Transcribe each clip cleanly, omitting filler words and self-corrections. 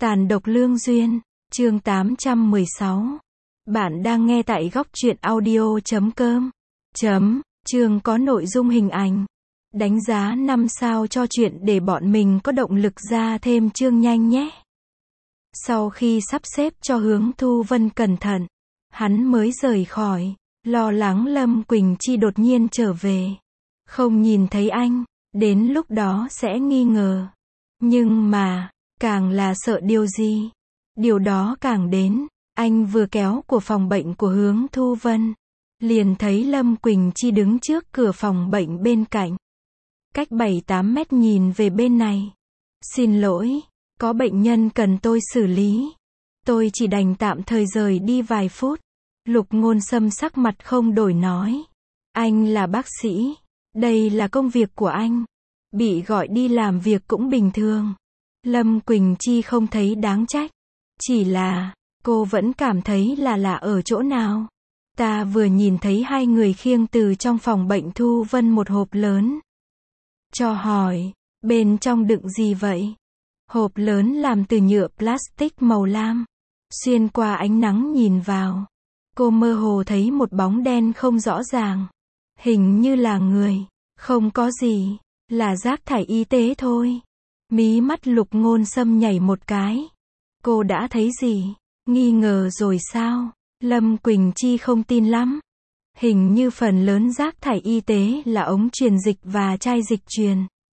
Tàn độc lương duyên, chương 816. Bạn đang nghe tại góc truyện audio.com. Chương có nội dung hình ảnh. Đánh giá 5 sao cho chuyện để bọn mình có động lực ra thêm chương nhanh nhé. Sau khi sắp xếp cho Hướng Thu Vân cẩn thận, hắn mới rời khỏi, lo lắng Lâm Quỳnh Chi đột nhiên trở về. Không nhìn thấy anh, đến lúc đó sẽ nghi ngờ. Nhưng mà, càng là sợ điều gì, điều đó càng đến. Anh vừa kéo của phòng bệnh của Hướng Thu Vân, liền thấy Lâm Quỳnh Chi đứng trước cửa phòng bệnh bên cạnh. Cách 7-8 mét nhìn về bên này. Xin lỗi, có bệnh nhân cần tôi xử lý. Tôi chỉ đành tạm thời rời đi vài phút. Lục Ngôn Sâm sắc mặt không đổi nói. Anh là bác sĩ, đây là công việc của anh. Bị gọi đi làm việc cũng bình thường. Lâm Quỳnh Chi không thấy đáng trách. Chỉ là, cô vẫn cảm thấy là lạ ở chỗ nào. Ta vừa nhìn thấy hai người khiêng từ trong phòng bệnh Thu Vân một hộp lớn. Cho hỏi, bên trong đựng gì vậy? Hộp lớn làm từ nhựa plastic màu lam. Xuyên qua ánh nắng nhìn vào, cô mơ hồ thấy một bóng đen không rõ ràng. Hình như là người, không có gì, là rác thải y tế thôi. Mí mắt Lục Ngôn Sâm nhảy một cái. Cô đã thấy gì? Nghi ngờ rồi sao? Lâm Quỳnh Chi không tin lắm. Hình như phần lớn rác thải y tế là ống truyền dịch và chai dịch truyền.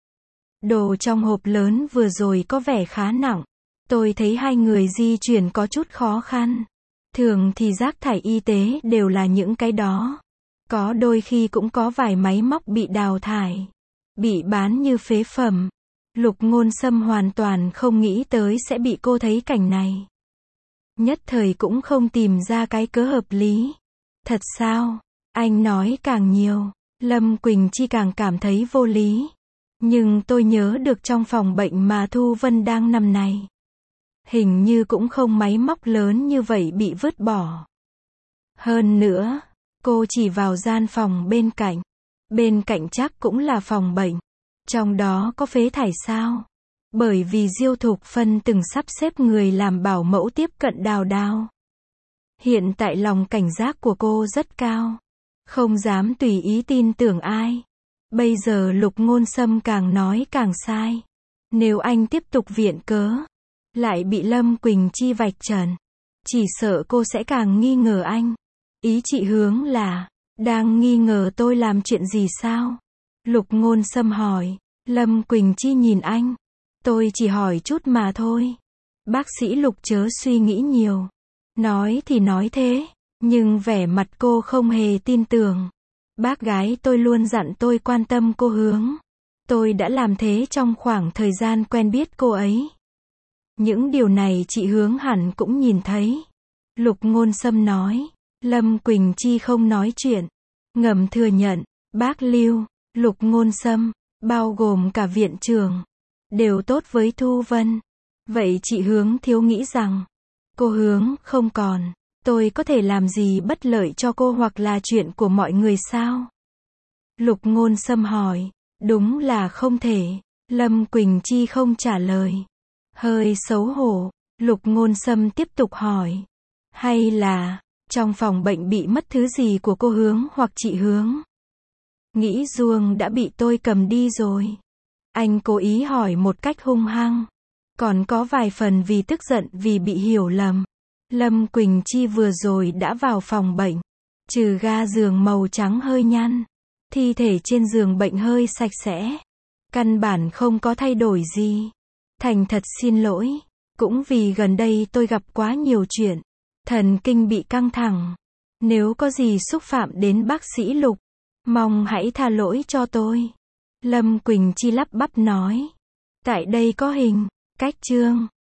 Đồ trong hộp lớn vừa rồi có vẻ khá nặng. Tôi thấy hai người di chuyển có chút khó khăn. Thường thì rác thải y tế đều là những cái đó. Có đôi khi cũng có vài máy móc bị đào thải, bị bán như phế phẩm. Lục Ngôn Sâm hoàn toàn không nghĩ tới sẽ bị cô thấy cảnh này. Nhất thời cũng không tìm ra cái cớ hợp lý. Thật sao? Anh nói càng nhiều, Lâm Quỳnh Chi càng cảm thấy vô lý. Nhưng tôi nhớ được trong phòng bệnh mà Thu Vân đang nằm này, hình như cũng không máy móc lớn như vậy bị vứt bỏ. Hơn nữa, cô chỉ vào gian phòng bên cạnh. Bên cạnh chắc cũng là phòng bệnh. Trong đó có phế thải sao? Bởi vì Diêu Thục Phân từng sắp xếp người làm bảo mẫu tiếp cận Đào Đào. Hiện tại lòng cảnh giác của cô rất cao. Không dám tùy ý tin tưởng ai. Bây giờ Lục Ngôn Sâm càng nói càng sai. Nếu anh tiếp tục viện cớ, lại bị Lâm Quỳnh Chi vạch trần, chỉ sợ cô sẽ càng nghi ngờ anh. Ý chị Hướng là, đang nghi ngờ tôi làm chuyện gì sao? Lục Ngôn Sâm hỏi. Lâm Quỳnh Chi nhìn anh. Tôi chỉ hỏi chút mà thôi. Bác sĩ Lục chớ suy nghĩ nhiều. Nói thì nói thế, nhưng vẻ mặt cô không hề tin tưởng. Bác gái tôi luôn dặn tôi quan tâm cô Hướng. Tôi đã làm thế trong khoảng thời gian quen biết cô ấy. Những điều này chị Hướng hẳn cũng nhìn thấy. Lục Ngôn Sâm nói. Lâm Quỳnh Chi không nói chuyện, ngầm thừa nhận. Bác Lưu, Lục Ngôn Sâm, bao gồm cả viện trưởng, đều tốt với Thu Vân. Vậy chị Hướng thiếu nghĩ rằng, cô Hướng không còn, tôi có thể làm gì bất lợi cho cô hoặc là chuyện của mọi người sao? Lục Ngôn Sâm hỏi. Đúng là không thể. Lâm Quỳnh Chi không trả lời. Hơi xấu hổ, Lục Ngôn Sâm tiếp tục hỏi. Hay là, trong phòng bệnh bị mất thứ gì của cô Hướng hoặc chị Hướng? Nghĩ Duông đã bị tôi cầm đi rồi. Anh cố ý hỏi một cách hung hăng. Còn có vài phần vì tức giận vì bị hiểu lầm. Lâm Quỳnh Chi vừa rồi đã vào phòng bệnh. Trừ ga giường màu trắng hơi nhăn, thi thể trên giường bệnh hơi sạch sẽ. Căn bản không có thay đổi gì. Thành thật xin lỗi. Cũng vì gần đây tôi gặp quá nhiều chuyện. Thần kinh bị căng thẳng. Nếu có gì xúc phạm đến bác sĩ Lục, mong hãy tha lỗi cho tôi. Lâm Quỳnh Chi lắp bắp nói. Tại đây có hình, cách chương.